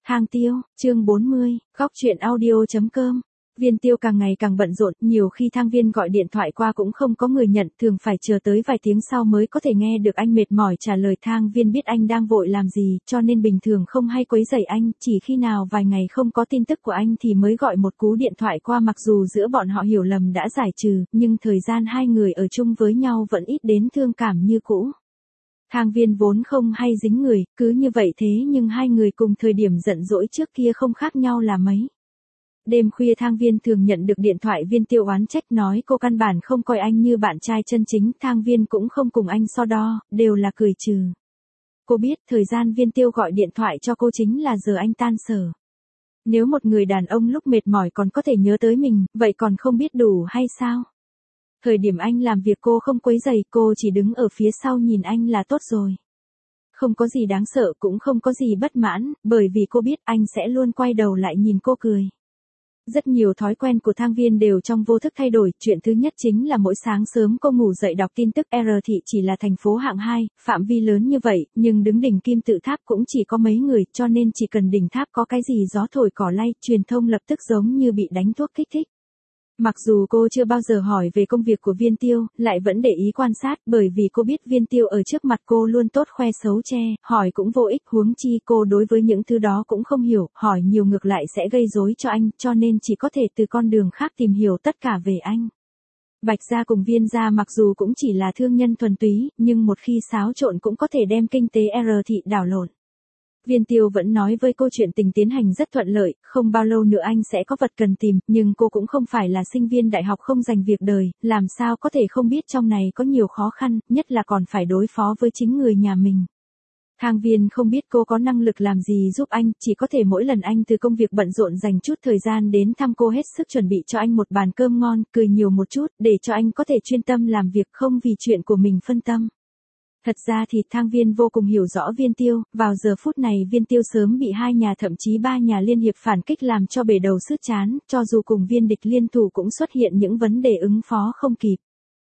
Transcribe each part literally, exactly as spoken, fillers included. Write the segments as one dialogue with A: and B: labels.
A: Thang Tiêu, chương bốn mươi, góc chuyện audio chấm com. Viên Tiêu càng ngày càng bận rộn, nhiều khi Thang Viên gọi điện thoại qua cũng không có người nhận, thường phải chờ tới vài tiếng sau mới có thể nghe được anh mệt mỏi trả lời. Thang Viên biết anh đang vội làm gì, cho nên bình thường không hay quấy rầy anh, chỉ khi nào vài ngày không có tin tức của anh thì mới gọi một cú điện thoại qua. Mặc dù giữa bọn họ hiểu lầm đã giải trừ, nhưng thời gian hai người ở chung với nhau vẫn ít đến thương cảm như cũ. Thang Viên vốn không hay dính người, cứ như vậy thế nhưng hai người cùng thời điểm giận dỗi trước kia không khác nhau là mấy. Đêm khuya Thang Viên thường nhận được điện thoại Viên Tiêu oán trách nói cô căn bản không coi anh như bạn trai chân chính. Thang Viên cũng không cùng anh so đo, đều là cười trừ. Cô biết thời gian Viên Tiêu gọi điện thoại cho cô chính là giờ anh tan sở. Nếu một người đàn ông lúc mệt mỏi còn có thể nhớ tới mình, vậy còn không biết đủ hay sao? Thời điểm anh làm việc cô không quấy rầy, cô chỉ đứng ở phía sau nhìn anh là tốt rồi. Không có gì đáng sợ cũng không có gì bất mãn, bởi vì cô biết anh sẽ luôn quay đầu lại nhìn cô cười. Rất nhiều thói quen của Thang Viên đều trong vô thức thay đổi, chuyện thứ nhất chính là mỗi sáng sớm cô ngủ dậy đọc tin tức. R thị chỉ là thành phố hạng hai, phạm vi lớn như vậy, nhưng đứng đỉnh kim tự tháp cũng chỉ có mấy người, cho nên chỉ cần đỉnh tháp có cái gì gió thổi cỏ lay, truyền thông lập tức giống như bị đánh thuốc kích thích. Mặc dù cô chưa bao giờ hỏi về công việc của Viên Tiêu, lại vẫn để ý quan sát, bởi vì cô biết Viên Tiêu ở trước mặt cô luôn tốt khoe xấu che, hỏi cũng vô ích, huống chi cô đối với những thứ đó cũng không hiểu, hỏi nhiều ngược lại sẽ gây rối cho anh, cho nên chỉ có thể từ con đường khác tìm hiểu tất cả về anh. Bạch gia cùng Viên gia mặc dù cũng chỉ là thương nhân thuần túy, nhưng một khi xáo trộn cũng có thể đem kinh tế R thị đảo lộn. Viên Tiêu vẫn nói với cô chuyện tình tiến hành rất thuận lợi, không bao lâu nữa anh sẽ có vật cần tìm, nhưng cô cũng không phải là sinh viên đại học không dành việc đời, làm sao có thể không biết trong này có nhiều khó khăn, nhất là còn phải đối phó với chính người nhà mình. Thang Viên không biết cô có năng lực làm gì giúp anh, chỉ có thể mỗi lần anh từ công việc bận rộn dành chút thời gian đến thăm cô hết sức chuẩn bị cho anh một bàn cơm ngon, cười nhiều một chút, để cho anh có thể chuyên tâm làm việc không vì chuyện của mình phân tâm. Thật ra thì Thang Viên vô cùng hiểu rõ Viên Tiêu, vào giờ phút này Viên Tiêu sớm bị hai nhà thậm chí ba nhà liên hiệp phản kích làm cho bể đầu sứt trán, cho dù cùng viên địch liên thủ cũng xuất hiện những vấn đề ứng phó không kịp.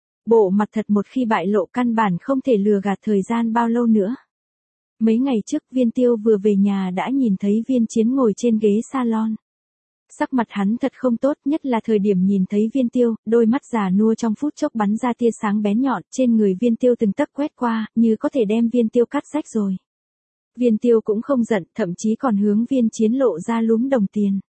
A: Bộ mặt thật một khi bại lộ căn bản không thể lừa gạt thời gian bao lâu nữa. Mấy ngày trước Viên Tiêu vừa về nhà đã nhìn thấy Viên Chiến ngồi trên ghế salon. Sắc mặt hắn thật không tốt, nhất là thời điểm nhìn thấy Viên Tiêu, đôi mắt già nua trong phút chốc bắn ra tia sáng bén nhọn, trên người Viên Tiêu từng tấc quét qua, như có thể đem Viên Tiêu cắt rách rồi. Viên Tiêu cũng không giận, thậm chí còn hướng Viên Chiến lộ ra lúm đồng tiền.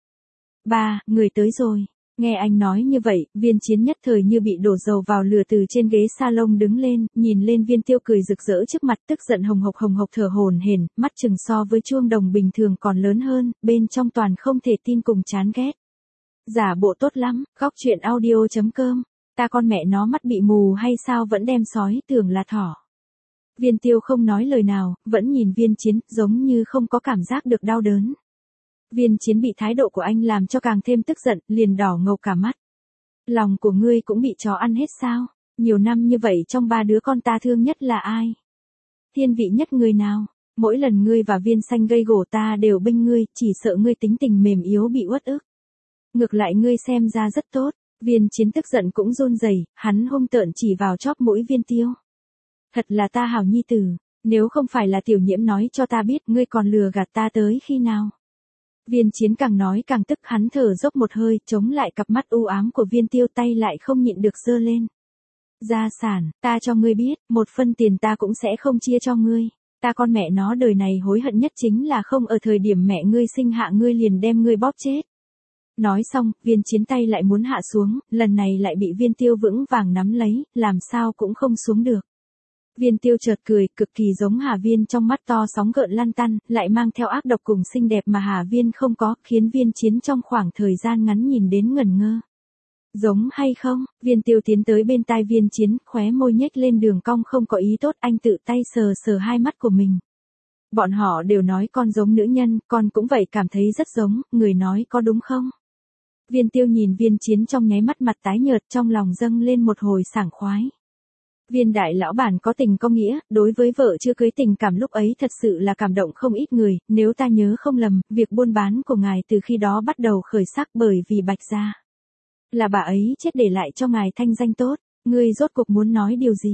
A: Ba, người tới rồi. Nghe anh nói như vậy, Viên Chiến nhất thời như bị đổ dầu vào lửa, từ trên ghế salon đứng lên, nhìn lên Viên Tiêu cười rực rỡ trước mặt, tức giận hồng hộc hồng hộc thở hổn hển, mắt chừng so với chuông đồng bình thường còn lớn hơn, bên trong toàn không thể tin cùng chán ghét. Giả bộ tốt lắm, góc chuyện audio chấm com, ta con mẹ nó mắt bị mù hay sao vẫn đem sói tưởng là thỏ. Viên Tiêu không nói lời nào, vẫn nhìn Viên Chiến, giống như không có cảm giác được đau đớn. Viên Chiến bị thái độ của anh làm cho càng thêm tức giận, liền đỏ ngầu cả mắt. Lòng của ngươi cũng bị chó ăn hết sao? Nhiều năm như vậy trong ba đứa con ta thương nhất là ai? Thiên vị nhất người nào? Mỗi lần ngươi và Viên Xanh gây gổ ta đều bênh ngươi, chỉ sợ ngươi tính tình mềm yếu bị uất ức. Ngược lại ngươi xem ra rất tốt. Viên Chiến tức giận cũng run rẩy, hắn hung tợn chỉ vào chóp mũi Viên Tiêu. Thật là ta hảo nhi tử, nếu không phải là Tiểu Nhiễm nói cho ta biết, ngươi còn lừa gạt ta tới khi nào? Viên Chiến càng nói càng tức, hắn thở dốc một hơi, chống lại cặp mắt u ám của Viên Tiêu, tay lại không nhịn được giơ lên. Gia sản, ta cho ngươi biết, một phân tiền ta cũng sẽ không chia cho ngươi. Ta con mẹ nó đời này hối hận nhất chính là không ở thời điểm mẹ ngươi sinh hạ ngươi liền đem ngươi bóp chết. Nói xong, Viên Chiến tay lại muốn hạ xuống, lần này lại bị Viên Tiêu vững vàng nắm lấy, làm sao cũng không xuống được. Viên Tiêu chợt cười, cực kỳ giống Hà Viên, trong mắt to sóng gợn lăn tăn, lại mang theo ác độc cùng xinh đẹp mà Hà Viên không có, khiến Viên Chiến trong khoảng thời gian ngắn nhìn đến ngẩn ngơ. Giống hay không? Viên Tiêu tiến tới bên tai Viên Chiến, khóe môi nhếch lên đường cong không có ý tốt, anh tự tay sờ sờ hai mắt của mình. Bọn họ đều nói con giống nữ nhân, con cũng vậy cảm thấy rất giống, người nói có đúng không? Viên Tiêu nhìn Viên Chiến trong nháy mắt mặt tái nhợt, trong lòng dâng lên một hồi sảng khoái. Viên đại lão bản có tình có nghĩa, đối với vợ chưa cưới tình cảm lúc ấy thật sự là cảm động không ít người, nếu ta nhớ không lầm, việc buôn bán của ngài từ khi đó bắt đầu khởi sắc bởi vì Bạch gia. Là bà ấy chết để lại cho ngài thanh danh tốt, ngươi rốt cuộc muốn nói điều gì?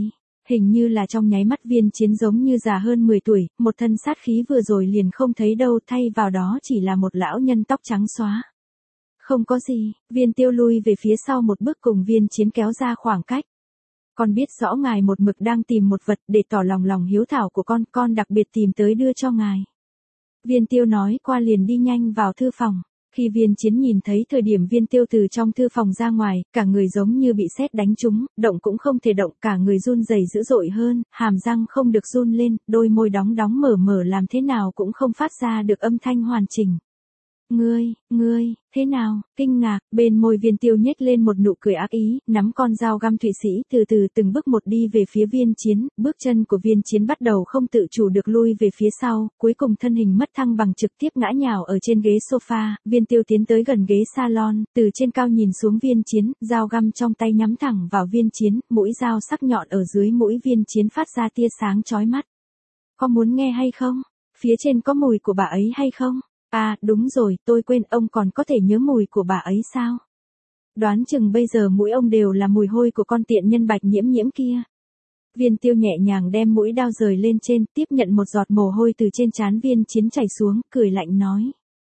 A: Hình như là trong nháy mắt Viên Chiến giống như già hơn mười tuổi, một thân sát khí vừa rồi liền không thấy đâu, thay vào đó chỉ là một lão nhân tóc trắng xóa. Không có gì, Viên Tiêu lui về phía sau một bước cùng Viên Chiến kéo ra khoảng cách. Con biết rõ ngài một mực đang tìm một vật để tỏ lòng lòng hiếu thảo của con, con đặc biệt tìm tới đưa cho ngài. Viên Tiêu nói qua liền đi nhanh vào thư phòng. Khi Viên Chiến nhìn thấy thời điểm Viên Tiêu từ trong thư phòng ra ngoài, cả người giống như bị sét đánh trúng, động cũng không thể động, cả người run rẩy dữ dội hơn, hàm răng không được run lên, đôi môi đóng đóng mở mở làm thế nào cũng không phát ra được âm thanh hoàn chỉnh. Ngươi, ngươi, thế nào, kinh ngạc, bên môi Viên Tiêu nhếch lên một nụ cười ác ý, nắm con dao găm Thụy Sĩ từ từ từng bước một đi về phía Viên Chiến, bước chân của Viên Chiến bắt đầu không tự chủ được lui về phía sau, cuối cùng thân hình mất thăng bằng trực tiếp ngã nhào ở trên ghế sofa, Viên Tiêu tiến tới gần ghế salon, từ trên cao nhìn xuống Viên Chiến, dao găm trong tay nhắm thẳng vào Viên Chiến, mũi dao sắc nhọn ở dưới mũi Viên Chiến phát ra tia sáng chói mắt. Có muốn nghe hay không? Phía trên có mùi của bà ấy hay không? À, đúng rồi, tôi quên, ông còn có thể nhớ mùi của bà ấy sao? Đoán chừng bây giờ mũi ông đều là mùi hôi của con tiện nhân Bạch Nhiễm Nhiễm kia. Viên Tiêu nhẹ nhàng đem mũi đao rời lên trên, tiếp nhận một giọt mồ hôi từ trên trán Viên Chiến chảy xuống, cười lạnh nói.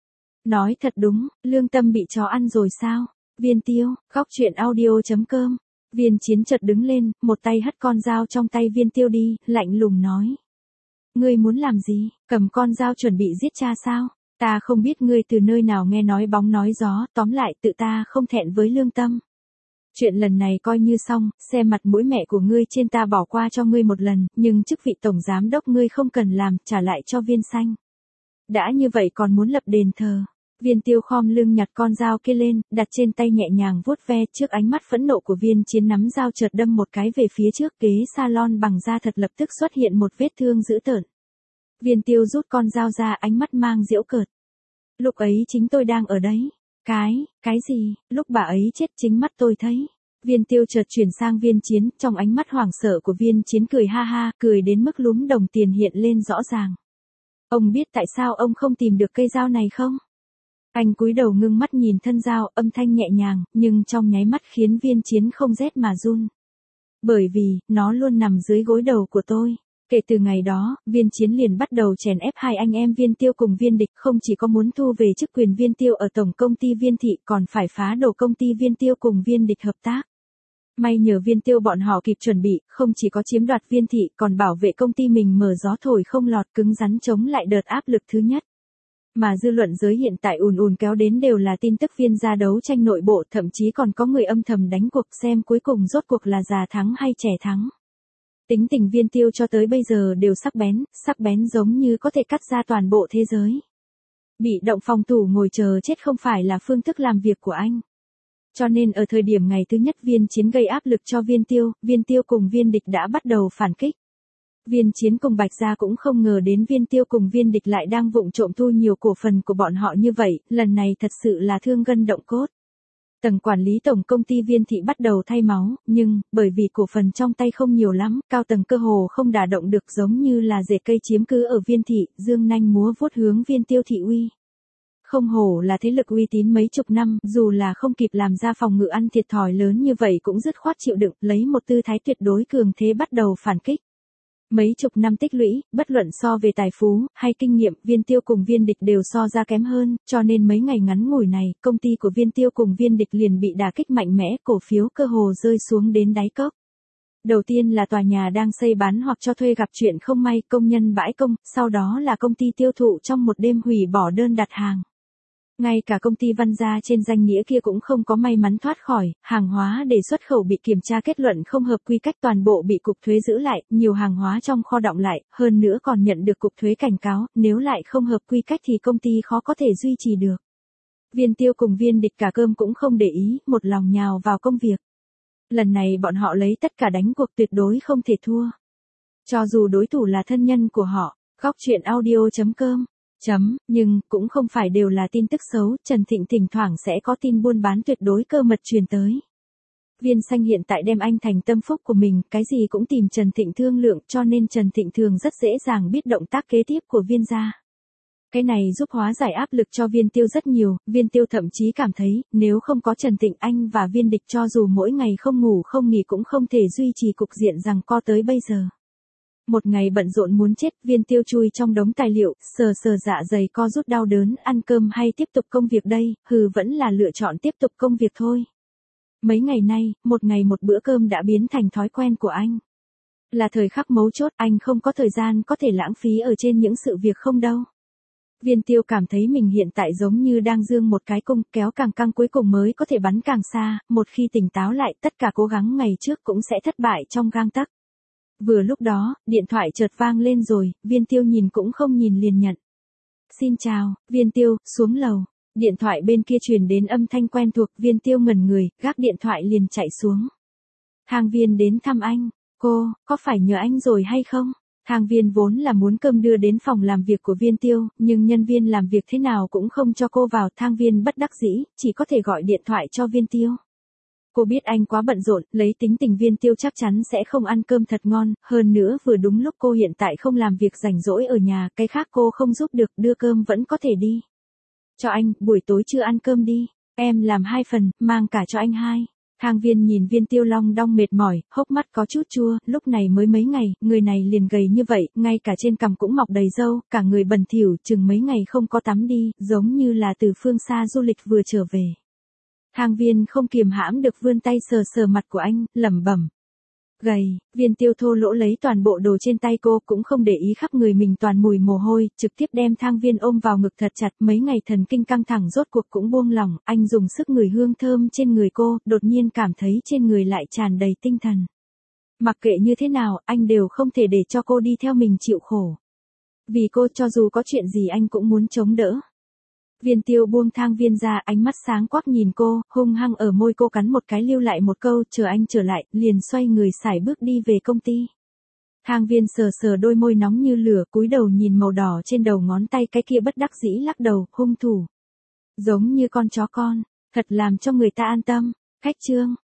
A: Nói thật đúng, lương tâm bị chó ăn rồi sao? Viên Tiêu, góc truyện audio chấm com. Viên Chiến chợt đứng lên, một tay hất con dao trong tay Viên Tiêu đi, lạnh lùng nói. Ngươi muốn làm gì, cầm con dao chuẩn bị giết cha sao? Ta không biết ngươi từ nơi nào nghe nói bóng nói gió, tóm lại tự ta không thẹn với lương tâm. Chuyện lần này coi như xong, xem mặt mũi mẹ của ngươi trên ta bỏ qua cho ngươi một lần, nhưng chức vị tổng giám đốc ngươi không cần làm, trả lại cho Viên Xanh. Đã như vậy còn muốn lập đền thờ. Viên Tiêu khom lưng nhặt con dao kia lên, đặt trên tay nhẹ nhàng vuốt ve, trước ánh mắt phẫn nộ của Viên Chiến nắm dao chợt đâm một cái về phía trước, ghế salon bằng da thật lập tức xuất hiện một vết thương dữ tợn. Viên Tiêu rút con dao ra, ánh mắt mang giễu cợt. Lúc ấy chính tôi đang ở đấy. Cái, cái gì, lúc bà ấy chết chính mắt tôi thấy. Viên Tiêu chợt chuyển sang Viên Chiến, trong ánh mắt hoảng sợ của Viên Chiến cười ha ha, cười đến mức lúm đồng tiền hiện lên rõ ràng. Ông biết tại sao ông không tìm được cây dao này không? Anh cúi đầu ngưng mắt nhìn thân dao, âm thanh nhẹ nhàng, nhưng trong nháy mắt khiến Viên Chiến không rét mà run. Bởi vì, nó luôn nằm dưới gối đầu của tôi. Kể từ ngày đó, Viên Chiến liền bắt đầu chèn ép hai anh em Viên Tiêu cùng Viên Địch, không chỉ có muốn thu về chức quyền Viên Tiêu ở tổng công ty Viên Thị, còn phải phá đổ công ty Viên Tiêu cùng Viên Địch hợp tác. May nhờ Viên Tiêu bọn họ kịp chuẩn bị, không chỉ có chiếm đoạt Viên Thị, còn bảo vệ công ty mình mở gió thổi không lọt, cứng rắn chống lại đợt áp lực thứ nhất. Mà dư luận giới hiện tại ùn ùn kéo đến đều là tin tức Viên gia đấu tranh nội bộ, thậm chí còn có người âm thầm đánh cuộc xem cuối cùng rốt cuộc là già thắng hay trẻ thắng. Tính tình Viên Tiêu cho tới bây giờ đều sắc bén, sắc bén giống như có thể cắt ra toàn bộ thế giới. Bị động phòng thủ ngồi chờ chết không phải là phương thức làm việc của anh. Cho nên ở thời điểm ngày thứ nhất Viên Chiến gây áp lực cho Viên Tiêu, Viên Tiêu cùng Viên Địch đã bắt đầu phản kích. Viên Chiến cùng Bạch Gia cũng không ngờ đến Viên Tiêu cùng Viên Địch lại đang vụng trộm thu nhiều cổ phần của bọn họ như vậy, lần này thật sự là thương gân động cốt. Tầng quản lý tổng công ty Viên Thị bắt đầu thay máu, nhưng, bởi vì cổ phần trong tay không nhiều lắm, cao tầng cơ hồ không đả động được giống như là rễ cây chiếm cứ ở Viên Thị, dương nanh múa vuốt hướng Viên Tiêu thị uy. Không hổ là thế lực uy tín mấy chục năm, dù là không kịp làm ra phòng ngự ăn thiệt thòi lớn như vậy cũng dứt khoát chịu đựng, lấy một tư thái tuyệt đối cường thế bắt đầu phản kích. Mấy chục năm tích lũy, bất luận so về tài phú, hay kinh nghiệm, Viên Tiêu cùng Viên Địch đều so ra kém hơn, cho nên mấy ngày ngắn ngủi này, công ty của Viên Tiêu cùng Viên Địch liền bị đả kích mạnh mẽ, cổ phiếu cơ hồ rơi xuống đến đáy cốc. Đầu tiên là tòa nhà đang xây bán hoặc cho thuê gặp chuyện không may, công nhân bãi công, sau đó là công ty tiêu thụ trong một đêm hủy bỏ đơn đặt hàng. Ngay cả công ty Văn Gia trên danh nghĩa kia cũng không có may mắn thoát khỏi, hàng hóa để xuất khẩu bị kiểm tra kết luận không hợp quy cách toàn bộ bị cục thuế giữ lại, nhiều hàng hóa trong kho đọng lại, hơn nữa còn nhận được cục thuế cảnh cáo, nếu lại không hợp quy cách thì công ty khó có thể duy trì được. Viên Tiêu cùng Viên Địch cả cơm cũng không để ý, một lòng nhào vào công việc. Lần này bọn họ lấy tất cả đánh cuộc tuyệt đối không thể thua. Cho dù đối thủ là thân nhân của họ, góc truyện audio chấm com. Chấm, nhưng, cũng không phải đều là tin tức xấu, Trần Thịnh thỉnh thoảng sẽ có tin buôn bán tuyệt đối cơ mật truyền tới. Viên Xanh hiện tại đem anh thành tâm phúc của mình, cái gì cũng tìm Trần Thịnh thương lượng, cho nên Trần Thịnh thường rất dễ dàng biết động tác kế tiếp của Viên gia. Cái này giúp hóa giải áp lực cho Viên Tiêu rất nhiều, Viên Tiêu thậm chí cảm thấy, nếu không có Trần Tịnh Anh và Viên Địch cho dù mỗi ngày không ngủ không nghỉ cũng không thể duy trì cục diện rằng co tới bây giờ. Một ngày bận rộn muốn chết, Viên Tiêu chui trong đống tài liệu, sờ sờ dạ dày co rút đau đớn, ăn cơm hay tiếp tục công việc đây, hừ vẫn là lựa chọn tiếp tục công việc thôi. Mấy ngày nay, một ngày một bữa cơm đã biến thành thói quen của anh. Là thời khắc mấu chốt, anh không có thời gian có thể lãng phí ở trên những sự việc không đâu. Viên Tiêu cảm thấy mình hiện tại giống như đang giương một cái cung, kéo càng căng cuối cùng mới có thể bắn càng xa, một khi tỉnh táo lại tất cả cố gắng ngày trước cũng sẽ thất bại trong gang tấc. Vừa lúc đó, điện thoại chợt vang lên rồi, Viên Tiêu nhìn cũng không nhìn liền nhận. Xin chào, Viên Tiêu, xuống lầu. Điện thoại bên kia truyền đến âm thanh quen thuộc, Viên Tiêu ngẩn người, gác điện thoại liền chạy xuống. Thang Viên đến thăm anh, cô, có phải nhờ anh rồi hay không? Thang Viên vốn là muốn cơm đưa đến phòng làm việc của Viên Tiêu, nhưng nhân viên làm việc thế nào cũng không cho cô vào. Thang Viên bất đắc dĩ, chỉ có thể gọi điện thoại cho Viên Tiêu. Cô biết anh quá bận rộn, lấy tính tình Viên Tiêu chắc chắn sẽ không ăn cơm thật ngon, hơn nữa vừa đúng lúc cô hiện tại không làm việc rảnh rỗi ở nhà, cái khác cô không giúp được, đưa cơm vẫn có thể đi. Cho anh, buổi tối chưa ăn cơm đi, em làm hai phần, mang cả cho anh hai. Thang Viên nhìn Viên Tiêu long đong mệt mỏi, hốc mắt có chút chua, lúc này mới mấy ngày, người này liền gầy như vậy, ngay cả trên cằm cũng mọc đầy râu, cả người bẩn thỉu, chừng mấy ngày không có tắm đi, giống như là từ phương xa du lịch vừa trở về. Thang Viên không kiềm hãm được vươn tay sờ sờ mặt của anh, lẩm bẩm. Gầy, Viên Tiêu thô lỗ lấy toàn bộ đồ trên tay cô, cũng không để ý khắp người mình toàn mùi mồ hôi, trực tiếp đem Thang Viên ôm vào ngực thật chặt, mấy ngày thần kinh căng thẳng rốt cuộc cũng buông lỏng, anh dùng sức ngửi hương thơm trên người cô, đột nhiên cảm thấy trên người lại tràn đầy tinh thần. Mặc kệ như thế nào, anh đều không thể để cho cô đi theo mình chịu khổ. Vì cô cho dù có chuyện gì anh cũng muốn chống đỡ. Viên Tiêu buông Thang Viên ra, ánh mắt sáng quắc nhìn cô, hung hăng ở môi cô cắn một cái lưu lại một câu, chờ anh trở lại, liền xoay người sải bước đi về công ty. Thang Viên sờ sờ đôi môi nóng như lửa, cúi đầu nhìn màu đỏ trên đầu ngón tay, cái kia bất đắc dĩ lắc đầu, hung thủ. Giống như con chó con, thật làm cho người ta an tâm. Khách trương,